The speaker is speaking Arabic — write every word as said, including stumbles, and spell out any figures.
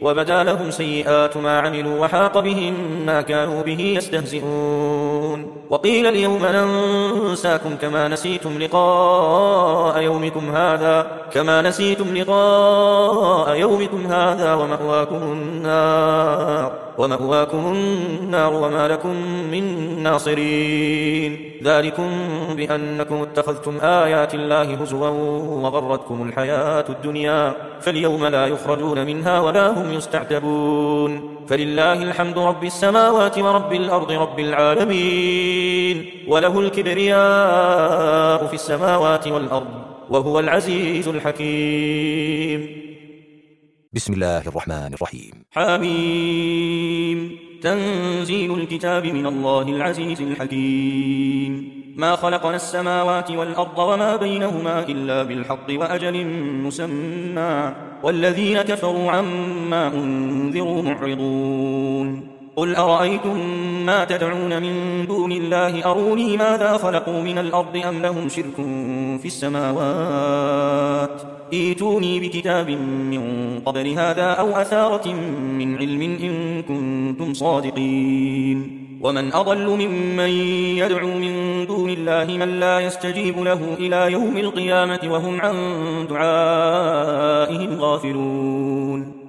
وبدا لهم سيئات ما عملوا وحاق بهم ما كانوا به يستهزئون وقيل اليوم ننساكم كما نسيتم لقاء يومكم هذا كما نسيتم لقاء يومكم هذا ومأواكم النار ومأواكم النار وما لكم من ناصرين ذلكم بأنكم اتخذتم آيات الله هزوا وغرتكم الحياة الدنيا فاليوم لا يخرجون منها ولا هم يستعتبون فلله الحمد رب السماوات ورب الأرض رب العالمين وله الكبرياء في السماوات والأرض وهو العزيز الحكيم. بسم الله الرحمن الرحيم. حميم تنزيل الكتاب من الله العزيز الحكيم. ما خلقنا السماوات والأرض وما بينهما إلا بالحق وأجل مسمى والذين كفروا عما أنذروا معرضون قل أرأيتم ما تدعون من دون الله أروني ماذا خلقوا من الأرض أم لهم شرك في السماوات ائتوني بكتاب من قبل هذا أو أثارة من علم إن كنتم صادقين ومن أضل ممن يدعو من دون الله من لا يستجيب له إلى يوم القيامة وهم عن دعائهم غافلون